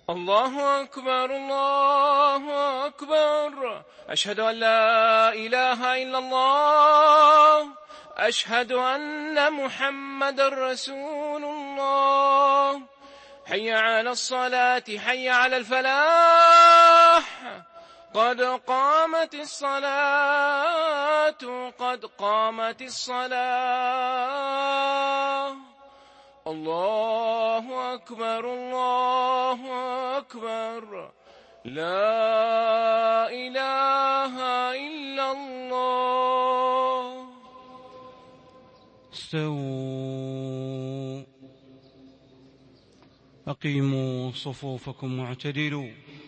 الله أكبر الله أكبر. أشهد أن لا إله إلا الله. أشهد أن محمد رسول الله. حي على الصلاة حي على الفلاح. قد قامت الصلاة قد قامت الصلاة. الله أكبر الله أكبر. لا إله إلا الله. استووا، أقيموا صفوفكم واعتدلوا.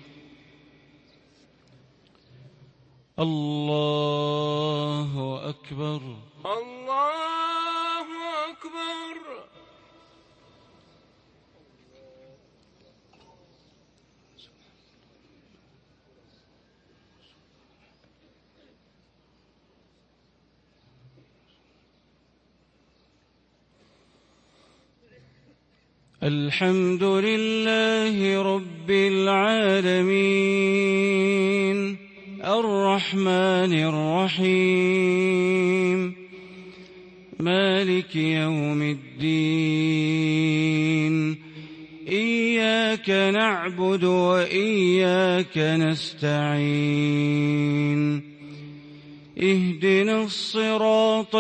الله أكبر الله أكبر. الحمد لله رب العالمين الرحمن الرحيم مالك يوم الدين. إياك نعبد وإياك نستعين. اهدنا الصراط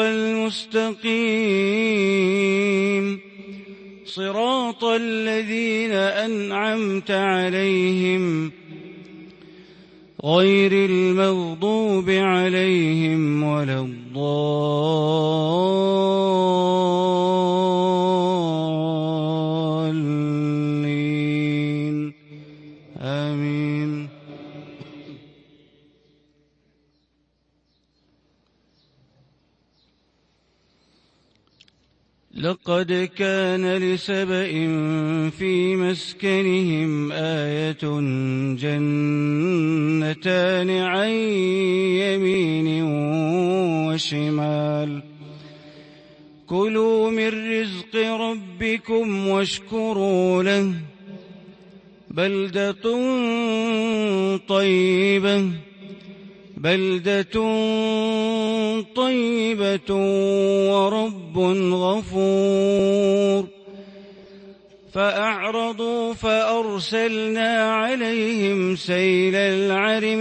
المستقيم، صراط الذين أنعمت عليهم غير المغضوب عليهم ولا الضالين. آمين. لقد كان لسبإ في مسكنهم آية جنتان عن يمين وشمال كلوا من رزق ربكم واشكروا له بلدة طيبة ورب غفور. فأعرضوا فأرسلنا عليهم سيل العرم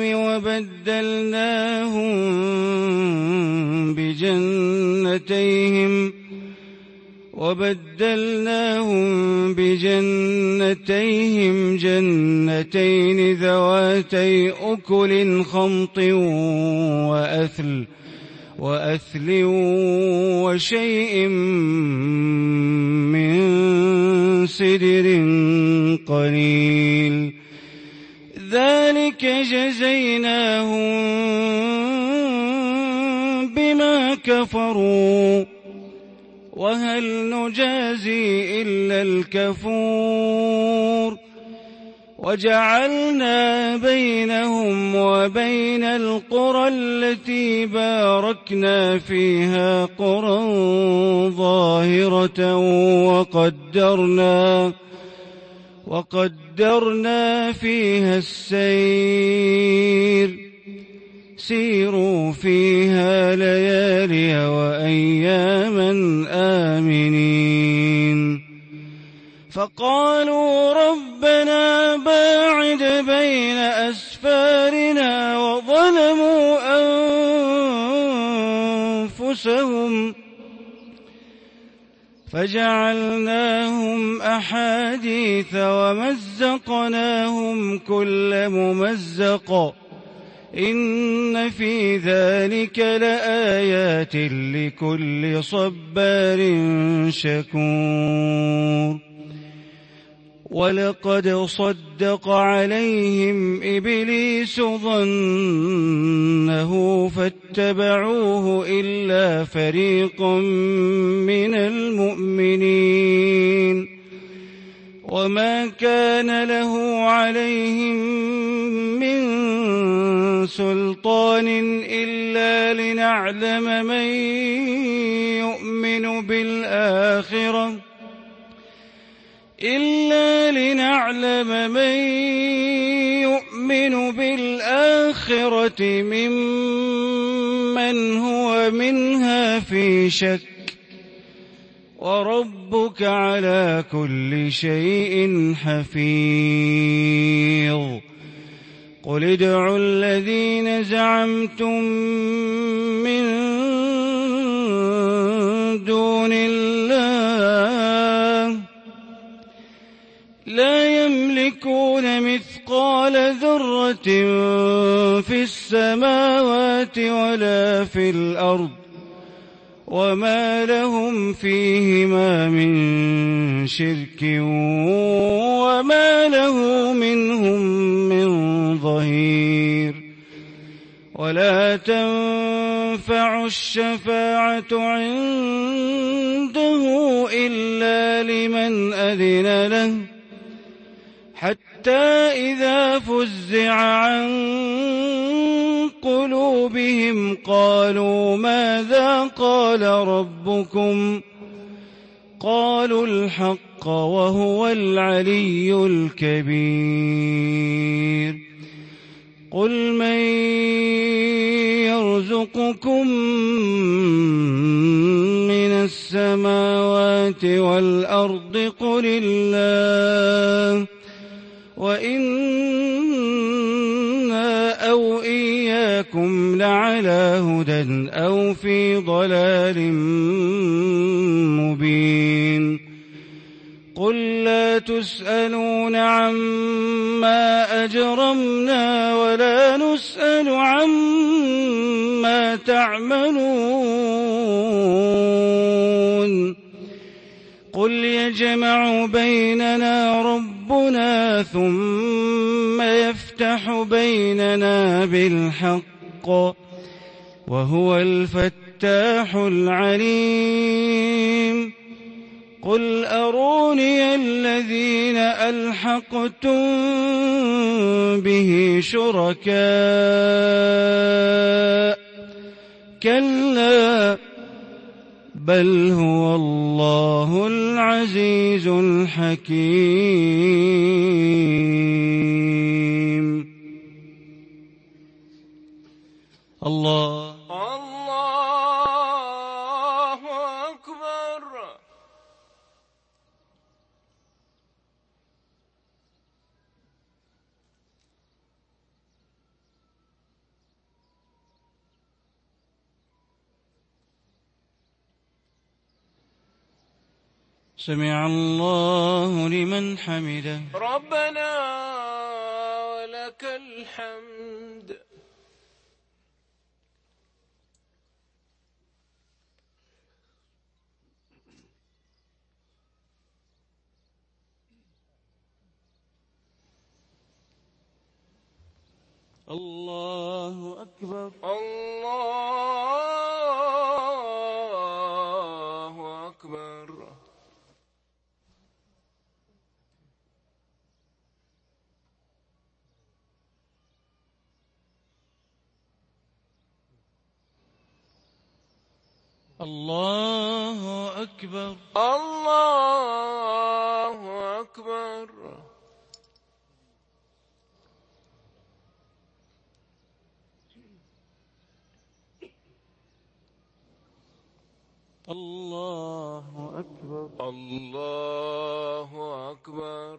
وبدلناهم بجنتيهم جنتين ذواتي أكل خمط وأثل وشيء من سدر قليل. ذلك جزيناهم بما كفروا وهل نجازي إلا الكفور. وجعلنا بينهم وبين القرى التي باركنا فيها قرى ظاهرة وقدرنا فيها السير. سيروا فيها ليالي وأياما آمنين. فقالوا ربنا باعد بين أسفارنا وظلموا أنفسهم فجعلناهم أحاديث ومزقناهم كل ممزق. إن في ذلك لآيات لكل صبار شكور. ولقد صدق عليهم إبليس ظنه فاتبعوه إلا فريقا من المؤمنين. وما كان له عليهم من سلطان إلا لنعلم من يؤمن بالآخرة إلا لنعلم من يؤمن بالآخرة ممن هو منها في شك وربك على كل شيء حفيظ قل ادعوا الذين زعمتم من دون الله لا يملكون مثقال ذرة في السماوات ولا في الأرض وما لهم فيهما من شرك وما له منهم من ظهير ولا تنفع الشفاعة عنده إلا لمن أذن له حتى إذا فزع عن قلوبهم قالوا ماذا قال ربكم قالوا الحق وهو العلي الكبير قل من يرزقكم من السماوات والأرض قل الله وإنا أو إياكم لعلى هدى أو في ضلال مبين قل لا تسألون عما أجرمنا ولا نسأل عما تعملون قل يجمع بيننا ربنا ثم يفتح بيننا بالحق وهو الفتاح العليم قل أروني الذين ألحقتم به شركاء كلا بل هو الله العزيز الحكيم الله أكبر. سمع الله لمن حمده ربنا ولك الحمد. الله أكبر. الله أكبر. الله أكبر. الله أكبر. الله أكبر. الله أكبر.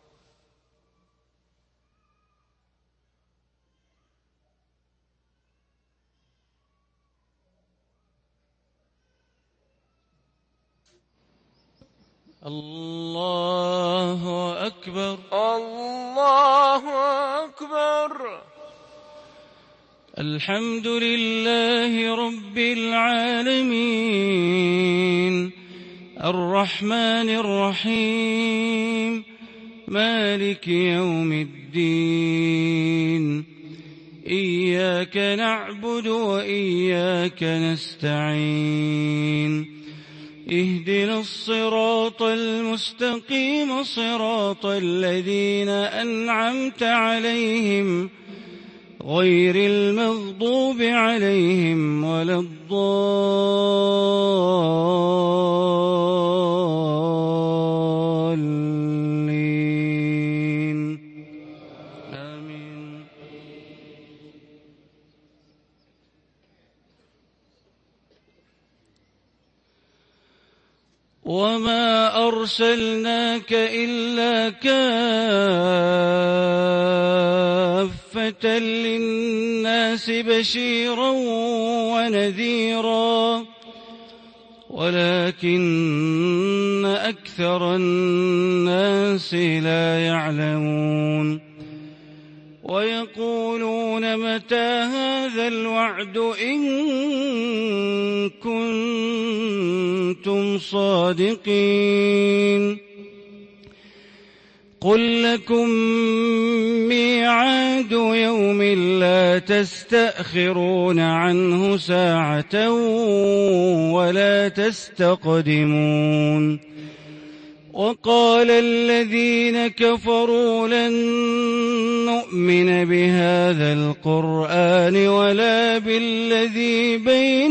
الله أكبر. الله أكبر. الحمد لله رب العالمين الرحمن الرحيم مالك يوم الدين إياك نعبد وإياك نستعين اهدنا الصراط المستقيم صراط الذين أنعمت عليهم غير المغضوب عليهم ولا الضالين وما أرسلناك إلا كافة للناس بشيرا ونذيرا ولكن أكثر الناس لا يعلمون ويقولون متى هذا الوعد إن كنتم صادقين قل لكم ميعاد يوم لا تستأخرون عنه ساعة ولا تستقدمون وقال الذين كفروا لن نؤمن بهذا القرآن ولا بالذي بين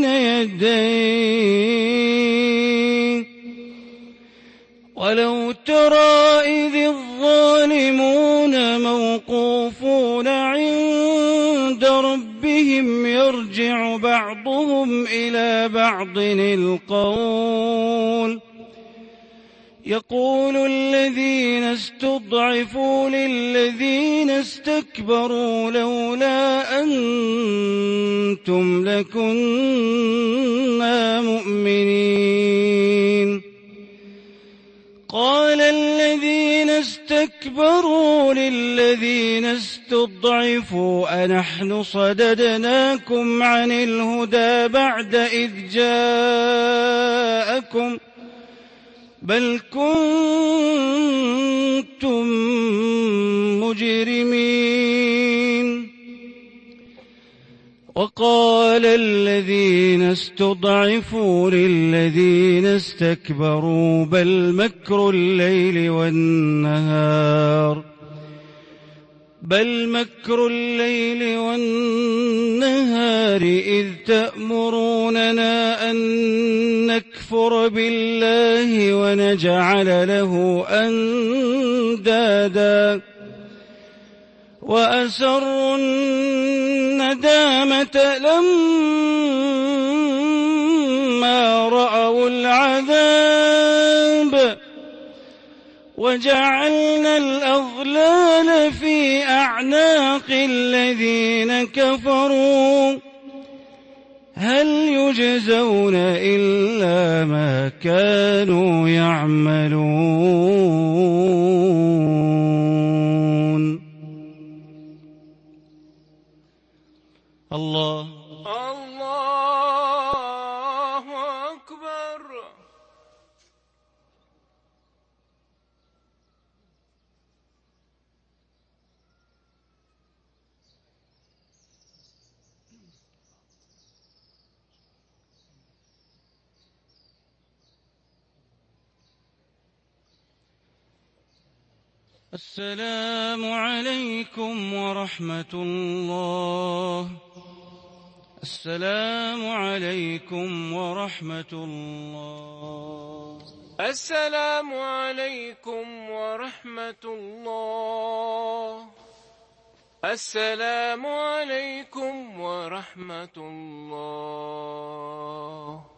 يديه ولو ترى إذ الظالمون موقوفون عند ربهم يرجع بعضهم إلى بعض القول يقول الذين استضعفوا للذين استكبروا لولا أنتم لكنا مؤمنين قال الذين استكبروا للذين استضعفوا أنحن صددناكم عن الهدى بعد إذ جاءكم بل كنتم مجرمين وقال الذين استضعفوا للذين استكبروا بل مكر الليل والنهار إذ تأمروننا أن نكفر بالله ونجعل له أندادا وأسروا الندامة لما رأوا العذاب وجعلنا الأغلال في أعناق الذين كفروا هل يجزون إلا ما كانوا يعملون الله أكبر. السلام عليكم ورحمة الله. السلام عليكم ورحمة الله. السلام عليكم ورحمة الله. السلام عليكم ورحمة الله.